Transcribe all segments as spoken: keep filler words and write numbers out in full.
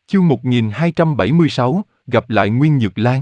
Chương một nghìn hai trăm bảy mươi sáu, gặp lại Nguyên Nhược Lan.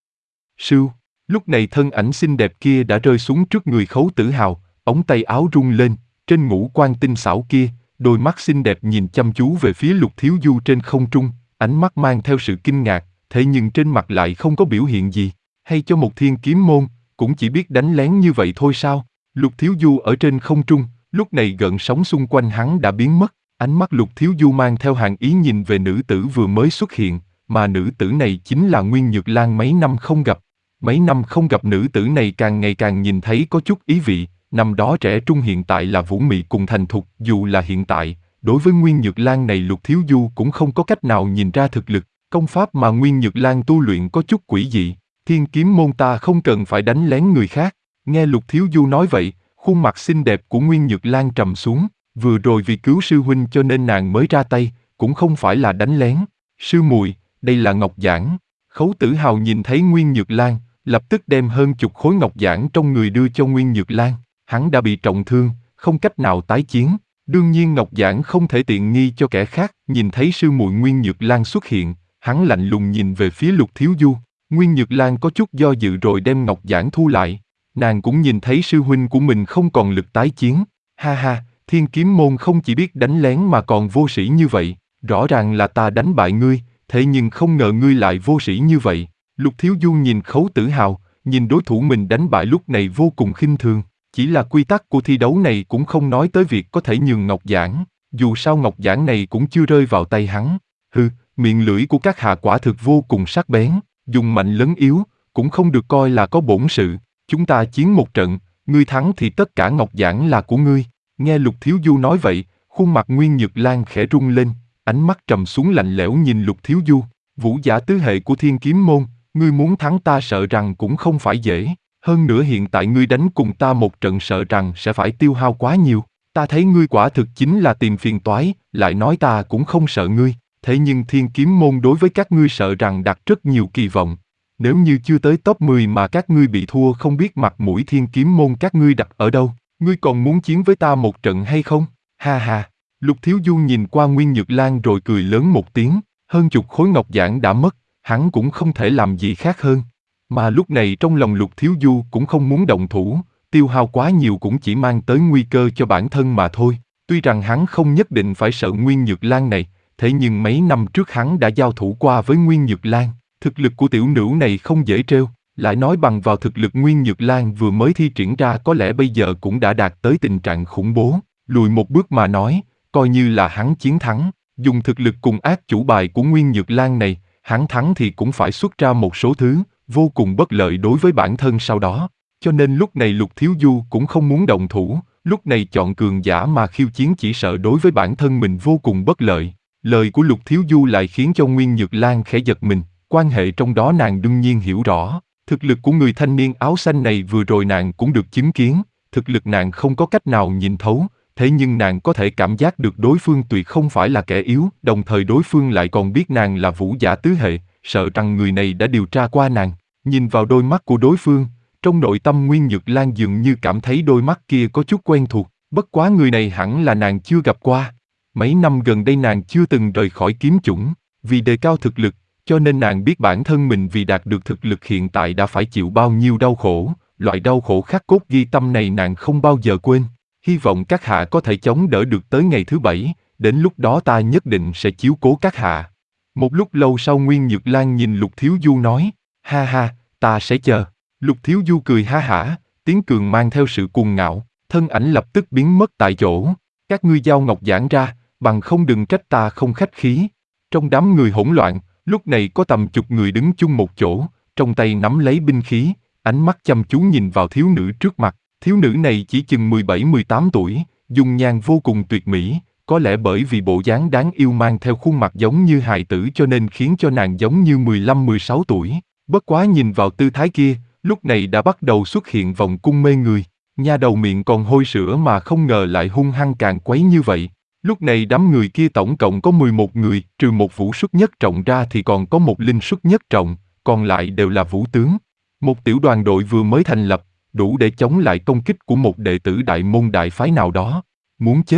Sưu, lúc này thân ảnh xinh đẹp kia đã rơi xuống trước người Khấu Tử Hào, ống tay áo rung lên, trên ngũ quan tinh xảo kia, đôi mắt xinh đẹp nhìn chăm chú về phía Lục Thiếu Du trên không trung, ánh mắt mang theo sự kinh ngạc, thế nhưng trên mặt lại không có biểu hiện gì. Hay cho một thiên kiếm môn, cũng chỉ biết đánh lén như vậy thôi sao? Lục Thiếu Du ở trên không trung, lúc này gợn sóng xung quanh hắn đã biến mất. Ánh mắt Lục Thiếu Du mang theo hàng ý nhìn về nữ tử vừa mới xuất hiện, mà nữ tử này chính là Nguyên Nhược Lan mấy năm không gặp. Mấy năm không gặp nữ tử này càng ngày càng nhìn thấy có chút ý vị, năm đó trẻ trung hiện tại là vũ mị cùng thành thục, dù là hiện tại, đối với Nguyên Nhược Lan này Lục Thiếu Du cũng không có cách nào nhìn ra thực lực, công pháp mà Nguyên Nhược Lan tu luyện có chút quỷ dị, thiên kiếm môn ta không cần phải đánh lén người khác. Nghe Lục Thiếu Du nói vậy, khuôn mặt xinh đẹp của Nguyên Nhược Lan trầm xuống. Vừa rồi vì cứu sư huynh cho nên nàng mới ra tay, cũng không phải là đánh lén. Sư muội, đây là ngọc giản. Khấu Tử Hào nhìn thấy Nguyên Nhược Lan, lập tức đem hơn chục khối ngọc giản trong người đưa cho Nguyên Nhược Lan. Hắn đã bị trọng thương, không cách nào tái chiến. Đương nhiên ngọc giản không thể tiện nghi cho kẻ khác. Nhìn thấy sư muội Nguyên Nhược Lan xuất hiện, hắn lạnh lùng nhìn về phía Lục Thiếu Du. Nguyên Nhược Lan có chút do dự rồi đem ngọc giản thu lại. Nàng cũng nhìn thấy sư huynh của mình không còn lực tái chiến. Ha ha. Thiên kiếm môn không chỉ biết đánh lén mà còn vô sĩ như vậy, rõ ràng là ta đánh bại ngươi, thế nhưng không ngờ ngươi lại vô sĩ như vậy. Lục Thiếu Du nhìn Khấu Tử Hào, nhìn đối thủ mình đánh bại lúc này vô cùng khinh thường, chỉ là quy tắc của thi đấu này cũng không nói tới việc có thể nhường ngọc giản, dù sao ngọc giản này cũng chưa rơi vào tay hắn. Hừ, miệng lưỡi của các hạ quả thực vô cùng sắc bén, dùng mạnh lấn yếu, cũng không được coi là có bổn sự, chúng ta chiến một trận, ngươi thắng thì tất cả ngọc giản là của ngươi. Nghe Lục Thiếu Du nói vậy, khuôn mặt Nguyên Nhược Lan khẽ rung lên, ánh mắt trầm xuống lạnh lẽo nhìn Lục Thiếu Du. Vũ giả tứ hệ của thiên kiếm môn, ngươi muốn thắng ta sợ rằng cũng không phải dễ. Hơn nữa hiện tại ngươi đánh cùng ta một trận sợ rằng sẽ phải tiêu hao quá nhiều. Ta thấy ngươi quả thực chính là tìm phiền toái, lại nói ta cũng không sợ ngươi. Thế nhưng thiên kiếm môn đối với các ngươi sợ rằng đặt rất nhiều kỳ vọng. Nếu như chưa tới top mười mà các ngươi bị thua không biết mặt mũi thiên kiếm môn các ngươi đặt ở đâu. Ngươi còn muốn chiến với ta một trận hay không? Ha ha. Lục Thiếu Du nhìn qua Nguyên Nhược Lan rồi cười lớn một tiếng, hơn chục khối ngọc giản đã mất, hắn cũng không thể làm gì khác hơn. Mà lúc này trong lòng Lục Thiếu Du cũng không muốn động thủ, tiêu hao quá nhiều cũng chỉ mang tới nguy cơ cho bản thân mà thôi. Tuy rằng hắn không nhất định phải sợ Nguyên Nhược Lan này, thế nhưng mấy năm trước hắn đã giao thủ qua với Nguyên Nhược Lan, thực lực của tiểu nữ này không dễ trêu. Lại nói bằng vào thực lực Nguyên Nhược Lan vừa mới thi triển ra có lẽ bây giờ cũng đã đạt tới tình trạng khủng bố, lùi một bước mà nói, coi như là hắn chiến thắng, dùng thực lực cùng ác chủ bài của Nguyên Nhược Lan này, hắn thắng thì cũng phải xuất ra một số thứ, vô cùng bất lợi đối với bản thân sau đó, cho nên lúc này Lục Thiếu Du cũng không muốn động thủ, lúc này chọn cường giả mà khiêu chiến chỉ sợ đối với bản thân mình vô cùng bất lợi. Lời của Lục Thiếu Du lại khiến cho Nguyên Nhược Lan khẽ giật mình, quan hệ trong đó nàng đương nhiên hiểu rõ. Thực lực của người thanh niên áo xanh này vừa rồi nàng cũng được chứng kiến, thực lực nàng không có cách nào nhìn thấu, thế nhưng nàng có thể cảm giác được đối phương tuyệt không phải là kẻ yếu, đồng thời đối phương lại còn biết nàng là vũ giả tứ hệ, sợ rằng người này đã điều tra qua nàng. Nhìn vào đôi mắt của đối phương, trong nội tâm Nguyên Nhược Lan dường như cảm thấy đôi mắt kia có chút quen thuộc, bất quá người này hẳn là nàng chưa gặp qua. Mấy năm gần đây nàng chưa từng rời khỏi kiếm chủng, vì đề cao thực lực, cho nên nàng biết bản thân mình vì đạt được thực lực hiện tại đã phải chịu bao nhiêu đau khổ, loại đau khổ khắc cốt ghi tâm này nàng không bao giờ quên. Hy vọng các hạ có thể chống đỡ được tới ngày thứ bảy, đến lúc đó ta nhất định sẽ chiếu cố các hạ. Một lúc lâu sau Nguyên Nhược Lan nhìn Lục Thiếu Du nói, ha ha, ta sẽ chờ. Lục Thiếu Du cười ha hả, tiếng cường mang theo sự cuồng ngạo, thân ảnh lập tức biến mất tại chỗ. Các ngươi giao ngọc giản ra, bằng không đừng trách ta không khách khí. Trong đám người hỗn loạn, lúc này có tầm chục người đứng chung một chỗ, trong tay nắm lấy binh khí, ánh mắt chăm chú nhìn vào thiếu nữ trước mặt. Thiếu nữ này chỉ chừng mười bảy mười tám tuổi, dung nhan vô cùng tuyệt mỹ, có lẽ bởi vì bộ dáng đáng yêu mang theo khuôn mặt giống như hài tử cho nên khiến cho nàng giống như mười lăm mười sáu tuổi. Bất quá nhìn vào tư thái kia, lúc này đã bắt đầu xuất hiện vòng cung mê người. Nha đầu miệng còn hôi sữa mà không ngờ lại hung hăng càng quấy như vậy. Lúc này đám người kia tổng cộng có mười một người, trừ một vũ xuất nhất trọng ra thì còn có một linh xuất nhất trọng, còn lại đều là vũ tướng. Một tiểu đoàn đội vừa mới thành lập, đủ để chống lại công kích của một đệ tử đại môn đại phái nào đó. Muốn chết,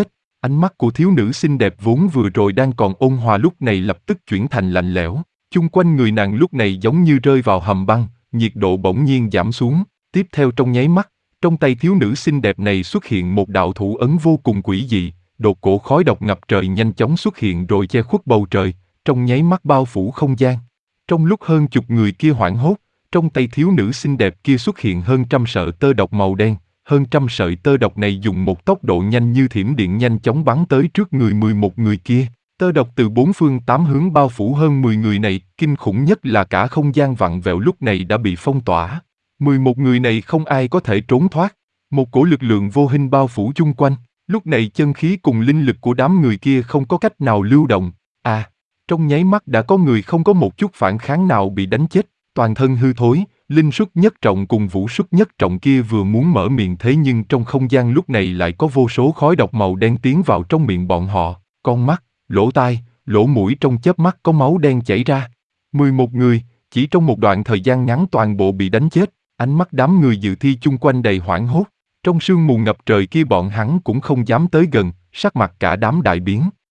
Ánh mắt của thiếu nữ xinh đẹp vốn vừa rồi đang còn ôn hòa lúc này lập tức chuyển thành lạnh lẽo. Chung quanh người nàng lúc này giống như rơi vào hầm băng, nhiệt độ bỗng nhiên giảm xuống. Tiếp theo trong nháy mắt, trong tay thiếu nữ xinh đẹp này xuất hiện một đạo thủ ấn vô cùng quỷ dị, đột cổ khói độc ngập trời nhanh chóng xuất hiện rồi che khuất bầu trời, trong nháy mắt bao phủ không gian. Trong lúc hơn chục người kia hoảng hốt, trong tay thiếu nữ xinh đẹp kia xuất hiện hơn trăm sợi tơ độc màu đen, hơn trăm sợi tơ độc này dùng một tốc độ nhanh như thiểm điện nhanh chóng bắn tới trước người mười một người kia. Tơ độc từ bốn phương tám hướng bao phủ hơn mười người này, kinh khủng nhất là cả không gian vặn vẹo lúc này đã bị phong tỏa. mười một người này không ai có thể trốn thoát. Một cổ lực lượng vô hình bao phủ chung quanh. Lúc này chân khí cùng linh lực của đám người kia không có cách nào lưu động. À, trong nháy mắt đã có người không có một chút phản kháng nào bị đánh chết, toàn thân hư thối. Linh Xuất Nhất Trọng cùng Vũ Xuất Nhất Trọng kia vừa muốn mở miệng thế nhưng trong không gian lúc này lại có vô số khói độc màu đen tiến vào trong miệng bọn họ. Con mắt, lỗ tai, lỗ mũi trong chớp mắt có máu đen chảy ra. mười một người, chỉ trong một đoạn thời gian ngắn toàn bộ bị đánh chết. Ánh mắt đám người dự thi chung quanh đầy hoảng hốt. Trong sương mù ngập trời kia bọn hắn cũng không dám tới gần, sắc mặt cả đám đại biến.